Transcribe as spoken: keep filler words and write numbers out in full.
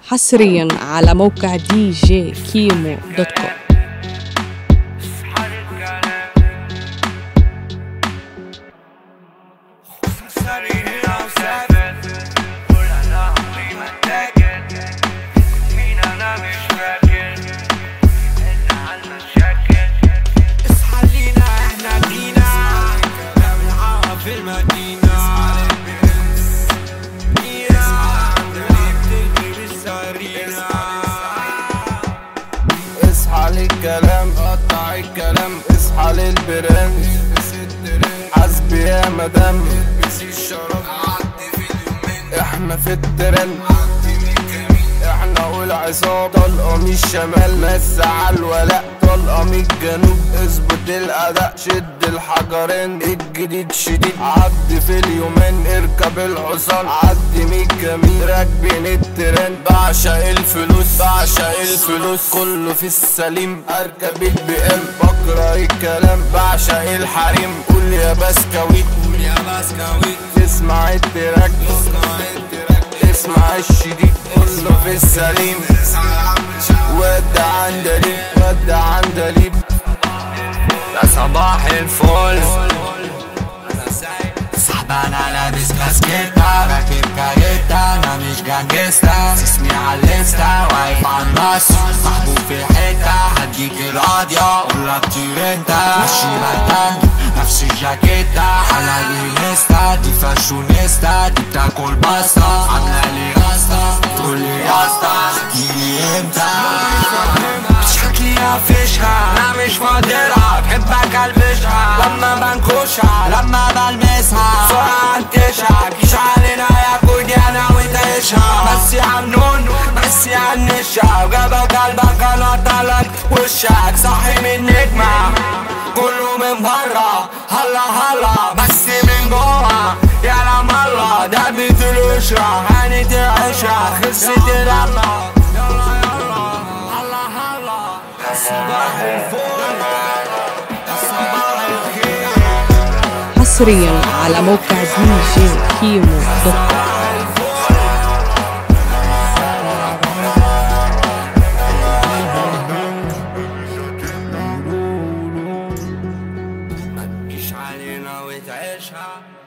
حصريا على موقع دي جي كيمو دوت كوم. اصحى للكلام قطع الكلام، اصحى للبرنس حسبي يا مدام، احنا في الترند، احنا والعصابة طلقة من الشمال مس على الولاء، طلقة من الجنوب اظبط الاداء، شد الحجرين الجديد شديد، عدي في اليومين اركب الحصان، عدي من الجميل راكبين الترند، بعشق الفلوس بعشق الفلوس كله في السليم، اركب البي ام بقرا الكلام، بعشق الحريم قول يا بسكويت قول يا بسكويت، تسمع التراك اسمع الشديد كله في السليم، ودع عندليب ودع عندليب، يا صباح الفل صاحبنا لابس كاسكيتا راكب كاريتا، انا مش جانجستا، اسمي على الانستا واقف على النص، محبوب في حتة هديك القاضية قولك طير انت، ماشي بردان نفس الجاكيتا على الانستا، دي فاشونيستا دي بتاكل باستا، عاملة لي راستا تقولي ياستا جيلي امتى، بشكلي افشها انا مش فاضلها، بحبك البشها لما بنكشها لما بلمسها، سرعة انتشها مش علينا يا كودي انا وتعيشها، بس عنون بس عنشها، وجابك قلبك انا طلق وشك، صاحي من نجمة كله من برا هلا هلا بس من جوا يا لم الله، ده بيت القشرة هانت العشرة خلصت الأمة، يلا يلا هلا هلا يا صباح الفل يا صباح الخير. حصريا على موقع دي جي كيمو دوت كوم. مش علينا وتعيشها.